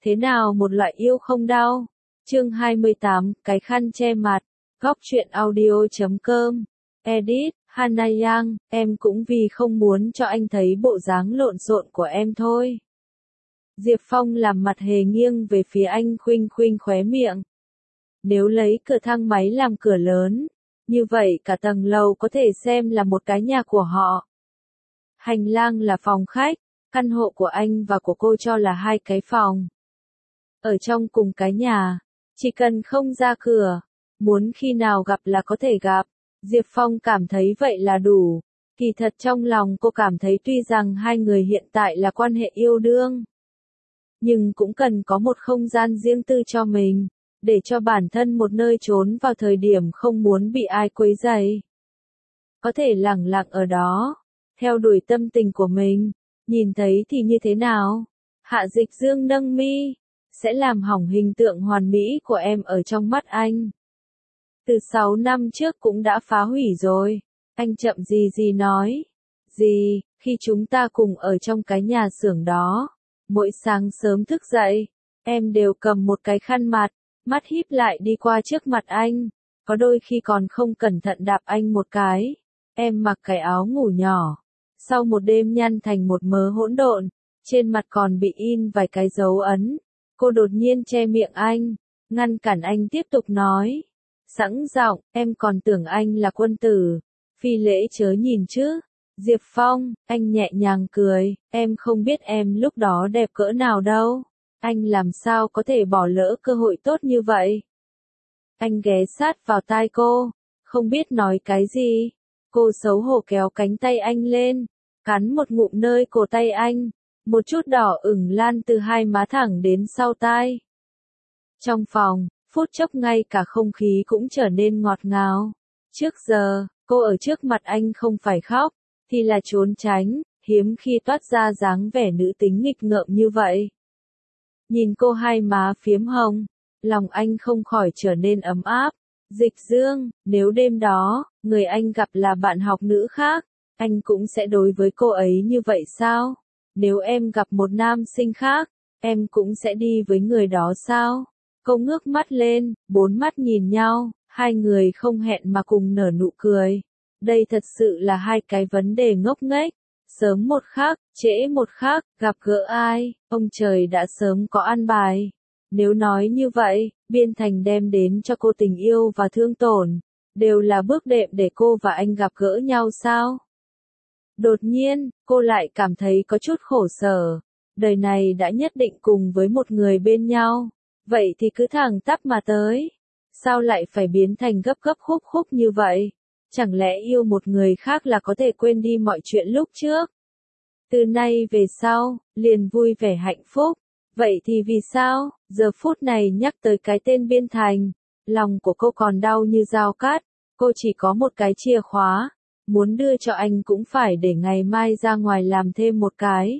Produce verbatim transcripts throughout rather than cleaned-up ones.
Thế nào một loại yêu không đau? Chương hai mươi tám, cái khăn che mặt. Góc truyện audio chấm com. Edit, Hana Yang, em cũng vì không muốn cho anh thấy bộ dáng lộn xộn của em thôi. Diệp Phong làm mặt hề nghiêng về phía anh khuynh khuynh khóe miệng. Nếu lấy cửa thang máy làm cửa lớn, như vậy cả tầng lầu có thể xem là một cái nhà của họ. Hành lang là phòng khách, căn hộ của anh và của cô cho là hai cái phòng. Ở trong cùng cái nhà, chỉ cần không ra cửa, muốn khi nào gặp là có thể gặp. Diệp Phong cảm thấy vậy là đủ. Kỳ thật trong lòng cô cảm thấy tuy rằng hai người hiện tại là quan hệ yêu đương, nhưng cũng cần có một không gian riêng tư cho mình, để cho bản thân một nơi trốn vào thời điểm không muốn bị ai quấy rầy. Có thể lẳng lặng ở đó, theo đuổi tâm tình của mình, nhìn thấy thì như thế nào? Hạ Dịch Dương nâng mi, sẽ làm hỏng hình tượng hoàn mỹ của em ở trong mắt anh. Từ sáu năm trước cũng đã phá hủy rồi. Anh chậm gì gì nói. Gì, khi chúng ta cùng ở trong cái nhà xưởng đó, mỗi sáng sớm thức dậy, em đều cầm một cái khăn mặt, mắt híp lại đi qua trước mặt anh, có đôi khi còn không cẩn thận đạp anh một cái. Em mặc cái áo ngủ nhỏ, sau một đêm nhăn thành một mớ hỗn độn, trên mặt còn bị in vài cái dấu ấn. Cô đột nhiên che miệng anh, ngăn cản anh tiếp tục nói. Sẵn giọng, em còn tưởng anh là quân tử, phi lễ chớ nhìn chứ. Diệp Phong, anh nhẹ nhàng cười, em không biết em lúc đó đẹp cỡ nào đâu. Anh làm sao có thể bỏ lỡ cơ hội tốt như vậy? Anh ghé sát vào tai cô, không biết nói cái gì. Cô xấu hổ kéo cánh tay anh lên, cắn một ngụm nơi cổ tay anh, một chút đỏ ửng lan từ hai má thẳng đến sau tai. Trong phòng, phút chốc ngay cả không khí cũng trở nên ngọt ngào. Trước giờ, cô ở trước mặt anh không phải khóc, thì là trốn tránh, hiếm khi toát ra dáng vẻ nữ tính nghịch ngợm như vậy. Nhìn cô hai má phiếm hồng, lòng anh không khỏi trở nên ấm áp. Dịch Dương, nếu đêm đó, người anh gặp là bạn học nữ khác, anh cũng sẽ đối với cô ấy như vậy sao? Nếu em gặp một nam sinh khác, em cũng sẽ đi với người đó sao? Cô ngước mắt lên, bốn mắt nhìn nhau, hai người không hẹn mà cùng nở nụ cười. Đây thật sự là hai cái vấn đề ngốc nghếch. Sớm một khắc, trễ một khắc, gặp gỡ ai, ông trời đã sớm có an bài. Nếu nói như vậy, Biên Thành đem đến cho cô tình yêu và thương tổn, đều là bước đệm để cô và anh gặp gỡ nhau sao? Đột nhiên, cô lại cảm thấy có chút khổ sở. Đời này đã nhất định cùng với một người bên nhau, vậy thì cứ thẳng tắp mà tới. Sao lại phải biến thành gấp gấp khúc khúc như vậy? Chẳng lẽ yêu một người khác là có thể quên đi mọi chuyện lúc trước? Từ nay về sau, liền vui vẻ hạnh phúc. Vậy thì vì sao, giờ phút này nhắc tới cái tên Biên Thành, lòng của cô còn đau như dao cắt. Cô chỉ có một cái chìa khóa, muốn đưa cho anh cũng phải để ngày mai ra ngoài làm thêm một cái.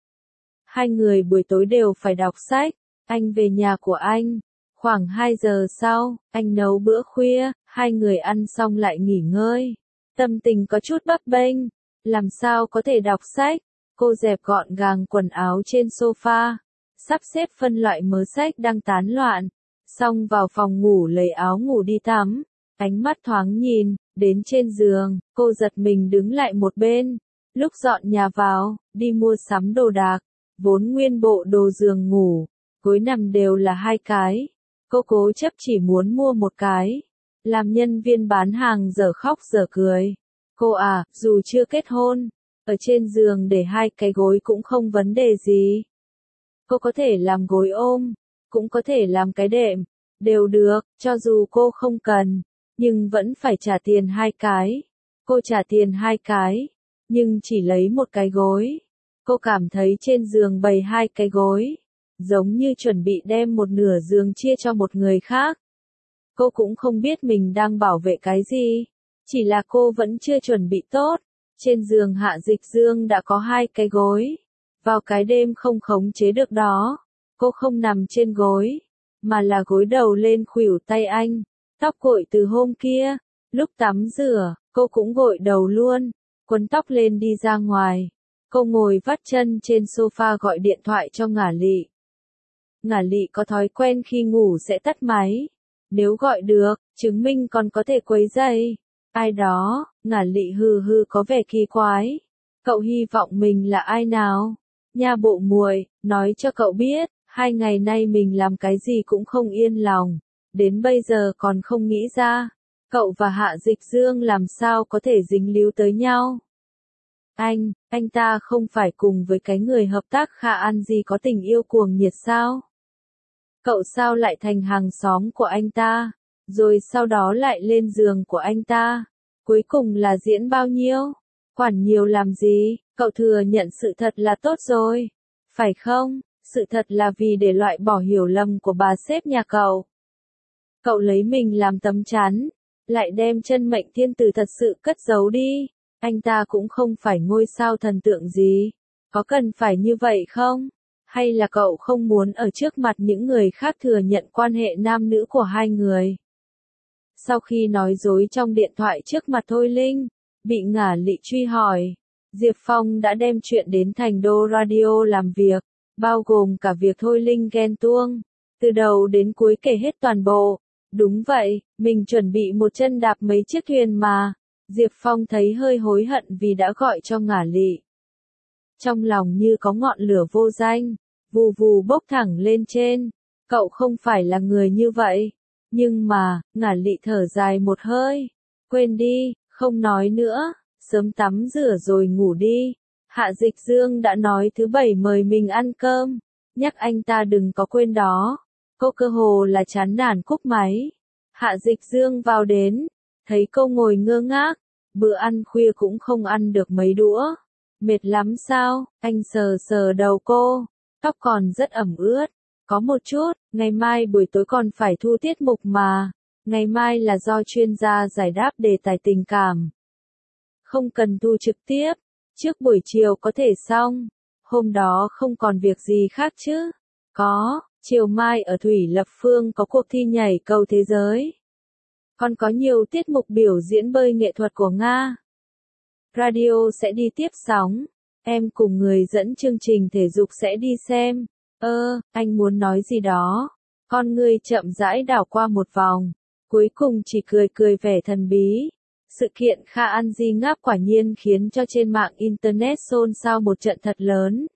Hai người buổi tối đều phải đọc sách. Anh về nhà của anh. Khoảng hai giờ sau, anh nấu bữa khuya, hai người ăn xong lại nghỉ ngơi. Tâm tình có chút bấp bênh, làm sao có thể đọc sách. Cô dẹp gọn gàng quần áo trên sofa, sắp xếp phân loại mớ sách đang tán loạn, xong vào phòng ngủ lấy áo ngủ đi tắm. Ánh mắt thoáng nhìn, đến trên giường, cô giật mình đứng lại một bên. Lúc dọn nhà vào, đi mua sắm đồ đạc, vốn nguyên bộ đồ giường ngủ, gối nằm đều là hai cái. Cô cố chấp chỉ muốn mua một cái. Làm nhân viên bán hàng dở khóc dở cười. Cô à, dù chưa kết hôn, ở trên giường để hai cái gối cũng không vấn đề gì. Cô có thể làm gối ôm, cũng có thể làm cái đệm, đều được, cho dù cô không cần, nhưng vẫn phải trả tiền hai cái. Cô trả tiền hai cái, nhưng chỉ lấy một cái gối. Cô cảm thấy trên giường bày hai cái gối, giống như chuẩn bị đem một nửa giường chia cho một người khác. Cô cũng không biết mình đang bảo vệ cái gì, chỉ là cô vẫn chưa chuẩn bị tốt. Trên giường Hạ Dịch Dương đã có hai cái gối. Vào cái đêm không khống chế được đó, cô không nằm trên gối, mà là gối đầu lên khuỷu tay anh. Tóc gội từ hôm kia, lúc tắm rửa, cô cũng gội đầu luôn, quấn tóc lên đi ra ngoài. Cô ngồi vắt chân trên sofa gọi điện thoại cho Ngả Lị. Ngả Lị có thói quen khi ngủ sẽ tắt máy. Nếu gọi được, chứng minh còn có thể quấy rầy ai đó. Ngả Lị hừ hừ có vẻ kỳ quái. Cậu hy vọng mình là ai nào? Nha bộ muội, nói cho cậu biết, hai ngày nay mình làm cái gì cũng không yên lòng. Đến bây giờ còn không nghĩ ra. Cậu và Hạ Dịch Dương làm sao có thể dính líu tới nhau? Anh, anh ta không phải cùng với cái người hợp tác Kha An Di có tình yêu cuồng nhiệt sao? Cậu sao lại thành hàng xóm của anh ta? Rồi sau đó lại lên giường của anh ta? Cuối cùng là diễn bao nhiêu? Quản nhiều làm gì? Cậu thừa nhận sự thật là tốt rồi. Phải không? Sự thật là vì để loại bỏ hiểu lầm của bà sếp nhà cậu. Cậu lấy mình làm tấm chắn, lại đem chân mệnh thiên tử thật sự cất giấu đi. Anh ta cũng không phải ngôi sao thần tượng gì. Có cần phải như vậy không? Hay là cậu không muốn ở trước mặt những người khác thừa nhận quan hệ nam nữ của hai người? Sau khi nói dối trong điện thoại trước mặt Thôi Linh, bị Ngả Lị truy hỏi, Diệp Phong đã đem chuyện đến Thành Đô Radio làm việc, bao gồm cả việc Thôi Linh ghen tuông, từ đầu đến cuối kể hết toàn bộ. Đúng vậy, mình chuẩn bị một chân đạp mấy chiếc thuyền mà. Diệp Phong thấy hơi hối hận vì đã gọi cho Ngả Lị. Trong lòng như có ngọn lửa vô danh, vù vù bốc thẳng lên trên. Cậu không phải là người như vậy. Nhưng mà, Ngả Lị thở dài một hơi. Quên đi, không nói nữa, sớm tắm rửa rồi ngủ đi. Hạ Dịch Dương đã nói thứ bảy mời mình ăn cơm. Nhắc anh ta đừng có quên đó. Cô cơ hồ là chán nản cúp máy. Hạ Dịch Dương vào đến, thấy cô ngồi ngơ ngác, bữa ăn khuya cũng không ăn được mấy đũa. Mệt lắm sao? Anh sờ sờ đầu cô, tóc còn rất ẩm ướt. Có một chút, ngày mai buổi tối còn phải thu tiết mục mà. Ngày mai là do chuyên gia giải đáp đề tài tình cảm. Không cần thu trực tiếp, trước buổi chiều có thể xong. Hôm đó không còn việc gì khác chứ? Có. Chiều mai ở Thủy Lập Phương có cuộc thi nhảy cầu thế giới. Còn có nhiều tiết mục biểu diễn bơi nghệ thuật của Nga. Radio sẽ đi tiếp sóng. Em cùng người dẫn chương trình thể dục sẽ đi xem. Ơ, anh muốn nói gì đó. Con người chậm rãi đảo qua một vòng. Cuối cùng chỉ cười cười vẻ thần bí. Sự kiện Kha An Di ngáp quả nhiên khiến cho trên mạng Internet xôn xao một trận thật lớn.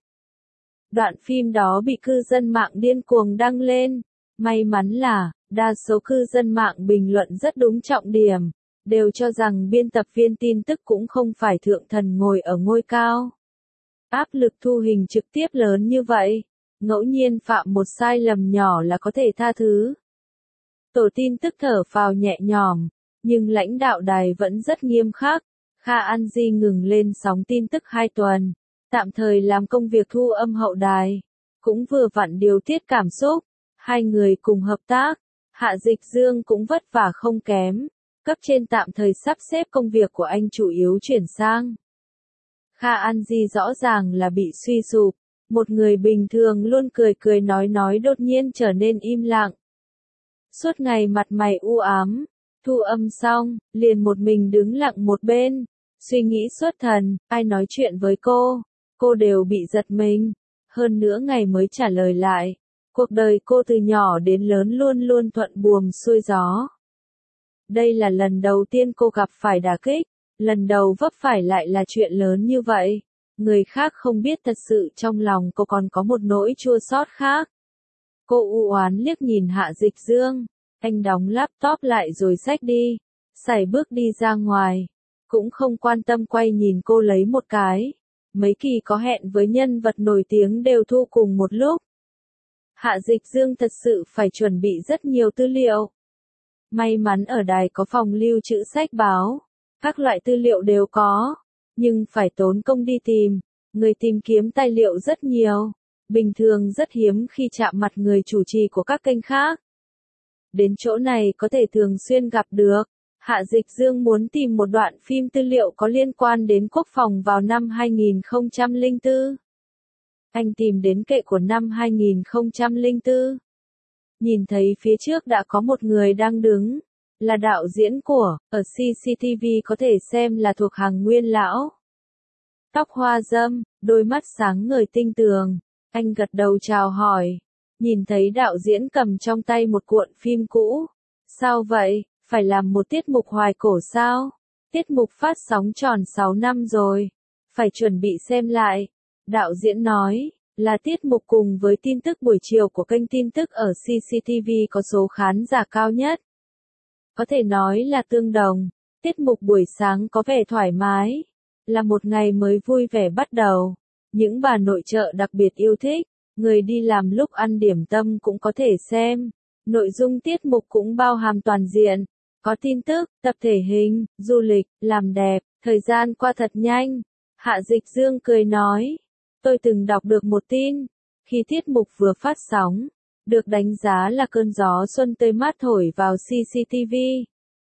Đoạn phim đó bị cư dân mạng điên cuồng đăng lên. May mắn là, đa số cư dân mạng bình luận rất đúng trọng điểm, đều cho rằng biên tập viên tin tức cũng không phải thượng thần ngồi ở ngôi cao. Áp lực thu hình trực tiếp lớn như vậy, ngẫu nhiên phạm một sai lầm nhỏ là có thể tha thứ. Tổ tin tức thở phào nhẹ nhõm, nhưng lãnh đạo đài vẫn rất nghiêm khắc. Kha An Di ngừng lên sóng tin tức hai tuần. Tạm thời làm công việc thu âm hậu đài, cũng vừa vặn điều tiết cảm xúc, hai người cùng hợp tác. Hạ Dịch Dương cũng vất vả không kém, cấp trên tạm thời sắp xếp công việc của anh chủ yếu chuyển sang. Kha An Di rõ ràng là bị suy sụp, một người bình thường luôn cười cười nói nói đột nhiên trở nên im lặng. Suốt ngày mặt mày u ám, thu âm xong, liền một mình đứng lặng một bên, suy nghĩ xuất thần, ai nói chuyện với cô. Cô đều bị giật mình, hơn nữa ngày mới trả lời lại. Cuộc đời cô từ nhỏ đến lớn luôn luôn thuận buồm xuôi gió. Đây là lần đầu tiên cô gặp phải đả kích, lần đầu vấp phải lại là chuyện lớn như vậy. Người khác không biết thật sự trong lòng cô còn có một nỗi chua xót khác. Cô u oán liếc nhìn Hạ Dịch Dương, anh đóng laptop lại rồi xách đi, sải bước đi ra ngoài, cũng không quan tâm quay nhìn cô lấy một cái. Mấy kỳ có hẹn với nhân vật nổi tiếng đều thu cùng một lúc. Hạ Dịch Dương thật sự phải chuẩn bị rất nhiều tư liệu. May mắn ở đài có phòng lưu trữ sách báo, các loại tư liệu đều có, nhưng phải tốn công đi tìm, người tìm kiếm tài liệu rất nhiều, bình thường rất hiếm khi chạm mặt người chủ trì của các kênh khác. Đến chỗ này có thể thường xuyên gặp được. Hạ Dịch Dương muốn tìm một đoạn phim tư liệu có liên quan đến quốc phòng vào năm hai nghìn không trăm lẻ bốn. Anh tìm đến kệ của năm hai nghìn không trăm lẻ bốn. Nhìn thấy phía trước đã có một người đang đứng, là đạo diễn của, ở xê xê tê vê có thể xem là thuộc hàng nguyên lão. Tóc hoa râm, đôi mắt sáng ngời tinh tường, anh gật đầu chào hỏi. nhìn thấy đạo diễn cầm trong tay một cuộn phim cũ. Sao vậy, phải làm một tiết mục hoài cổ sao? Tiết mục phát sóng tròn sáu năm rồi, phải chuẩn bị xem lại. Đạo diễn nói, là tiết mục cùng với tin tức buổi chiều của kênh tin tức ở xê xê tê vê có số khán giả cao nhất. Có thể nói là tương đồng, tiết mục buổi sáng có vẻ thoải mái, là một ngày mới vui vẻ bắt đầu. Những bà nội trợ đặc biệt yêu thích, người đi làm lúc ăn điểm tâm cũng có thể xem. Nội dung tiết mục cũng bao hàm toàn diện, có tin tức, tập thể hình, du lịch, làm đẹp, thời gian qua thật nhanh. Hạ Dịch Dương cười nói, tôi từng đọc được một tin, khi tiết mục vừa phát sóng, được đánh giá là cơn gió xuân tươi mát thổi vào xê xê tê vê.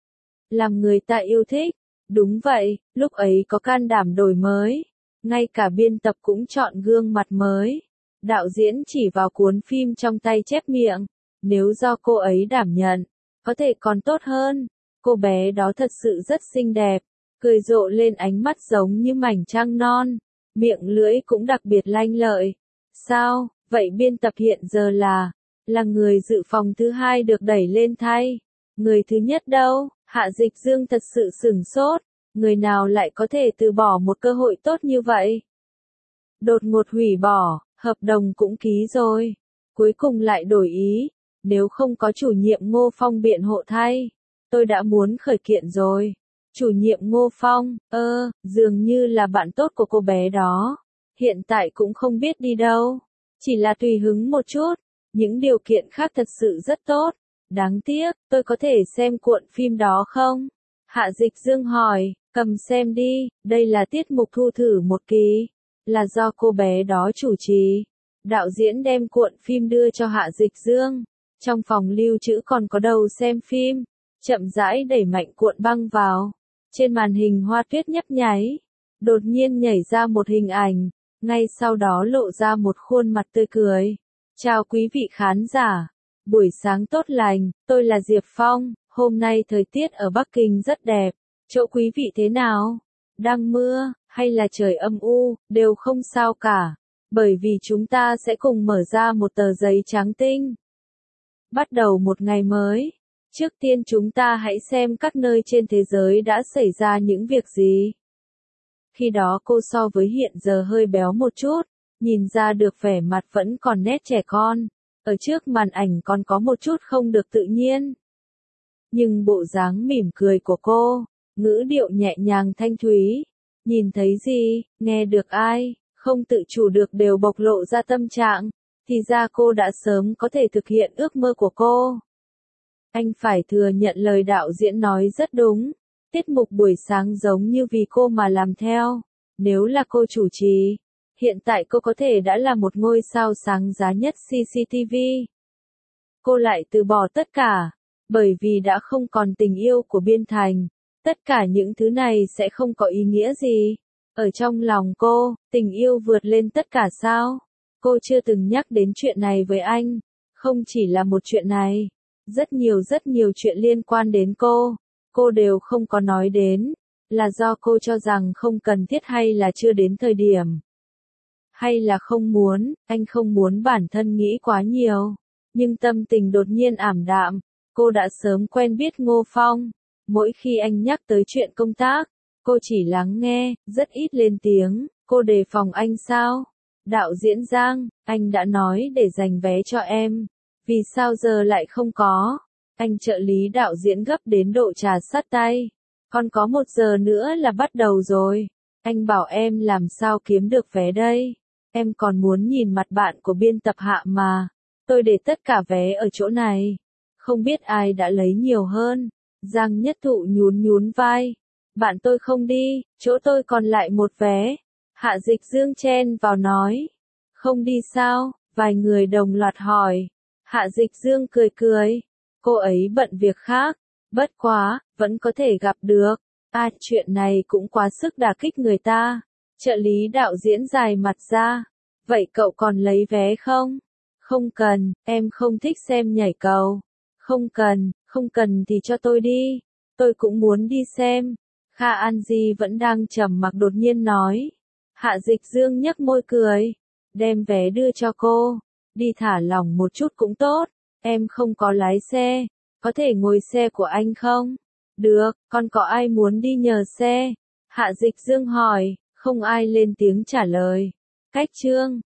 Làm người ta yêu thích, đúng vậy, lúc ấy có can đảm đổi mới, ngay cả biên tập cũng chọn gương mặt mới. Đạo diễn chỉ vào cuốn phim trong tay chép miệng, nếu do cô ấy đảm nhận, có thể còn tốt hơn. Cô bé đó thật sự rất xinh đẹp, cười rộ lên ánh mắt giống như mảnh trăng non, miệng lưỡi cũng đặc biệt lanh lợi. Sao, vậy biên tập hiện giờ là, là người dự phòng thứ hai được đẩy lên thay. Người thứ nhất đâu? Hạ Dịch Dương thật sự sửng sốt, người nào lại có thể từ bỏ một cơ hội tốt như vậy? Đột ngột hủy bỏ, hợp đồng cũng ký rồi, cuối cùng lại đổi ý, nếu không có chủ nhiệm Ngô Phong biện hộ thay, tôi đã muốn khởi kiện rồi. Chủ nhiệm Ngô Phong, ơ, dường như là bạn tốt của cô bé đó, hiện tại cũng không biết đi đâu, chỉ là tùy hứng một chút, những điều kiện khác thật sự rất tốt. Đáng tiếc, tôi có thể xem cuộn phim đó không? Hạ Dịch Dương hỏi, cầm xem đi, đây là tiết mục thu thử một kỳ, là do cô bé đó chủ trì. Đạo diễn đem cuộn phim đưa cho Hạ Dịch Dương, trong phòng lưu trữ còn có đầu xem phim, chậm rãi đẩy mạnh cuộn băng vào. Trên màn hình hoa tuyết nhấp nháy, đột nhiên nhảy ra một hình ảnh, ngay sau đó lộ ra một khuôn mặt tươi cười. Chào quý vị khán giả. Buổi sáng tốt lành, tôi là Diệp Phong, hôm nay thời tiết ở Bắc Kinh rất đẹp, chỗ quý vị thế nào? Đang mưa, hay là trời âm u, đều không sao cả, bởi vì chúng ta sẽ cùng mở ra một tờ giấy trắng tinh. Bắt đầu một ngày mới, trước tiên chúng ta hãy xem các nơi trên thế giới đã xảy ra những việc gì. Khi đó cô so với hiện giờ hơi béo một chút, nhìn ra được vẻ mặt vẫn còn nét trẻ con. Ở trước màn ảnh còn có một chút không được tự nhiên. Nhưng bộ dáng mỉm cười của cô, ngữ điệu nhẹ nhàng thanh thúy, nhìn thấy gì, nghe được ai, không tự chủ được đều bộc lộ ra tâm trạng, thì ra cô đã sớm có thể thực hiện ước mơ của cô. Anh phải thừa nhận lời đạo diễn nói rất đúng, tiết mục buổi sáng giống như vì cô mà làm theo, nếu là cô chủ trì. Hiện tại cô có thể đã là một ngôi sao sáng giá nhất xê xê tê vê. Cô lại từ bỏ tất cả, bởi vì đã không còn tình yêu của Biên Thành. Tất cả những thứ này sẽ không có ý nghĩa gì. Ở trong lòng cô, tình yêu vượt lên tất cả sao? Cô chưa từng nhắc đến chuyện này với anh. Không chỉ là một chuyện này. Rất nhiều rất nhiều chuyện liên quan đến cô. Cô đều không có nói đến. Là do cô cho rằng không cần thiết hay là chưa đến thời điểm. Hay là không muốn, anh không muốn bản thân nghĩ quá nhiều. Nhưng tâm tình đột nhiên ảm đạm, cô đã sớm quen biết Ngô Phong. Mỗi khi anh nhắc tới chuyện công tác, cô chỉ lắng nghe, rất ít lên tiếng. Cô đề phòng anh sao? Đạo diễn Giang, anh đã nói để dành vé cho em. Vì sao giờ lại không có? Anh trợ lý đạo diễn gấp đến độ trà sắt tay. Còn có một giờ nữa là bắt đầu rồi. Anh bảo em làm sao kiếm được vé đây? Em còn muốn nhìn mặt bạn của biên tập Hạ mà. Tôi để tất cả vé ở chỗ này. Không biết ai đã lấy nhiều hơn. Giang Nhất Thụ nhún nhún vai. Bạn tôi không đi, chỗ tôi còn lại một vé. Hạ Dịch Dương chen vào nói. Không đi sao? Vài người đồng loạt hỏi. Hạ Dịch Dương cười cười. Cô ấy bận việc khác. Bất quá, vẫn có thể gặp được. À, chuyện này cũng quá sức đả kích người ta. Trợ lý đạo diễn dài mặt ra. Vậy cậu còn lấy vé không? Không cần, em không thích xem nhảy cầu. Không cần, không cần thì cho tôi đi. Tôi cũng muốn đi xem. Kha An Di vẫn đang trầm mặc đột nhiên nói. Hạ Dịch Dương nhếch môi cười. Đem vé đưa cho cô. đi thả lỏng một chút cũng tốt. Em không có lái xe, có thể ngồi xe của anh không? Được, còn có ai muốn đi nhờ xe? Hạ Dịch Dương hỏi, không ai lên tiếng trả lời. Cách Trương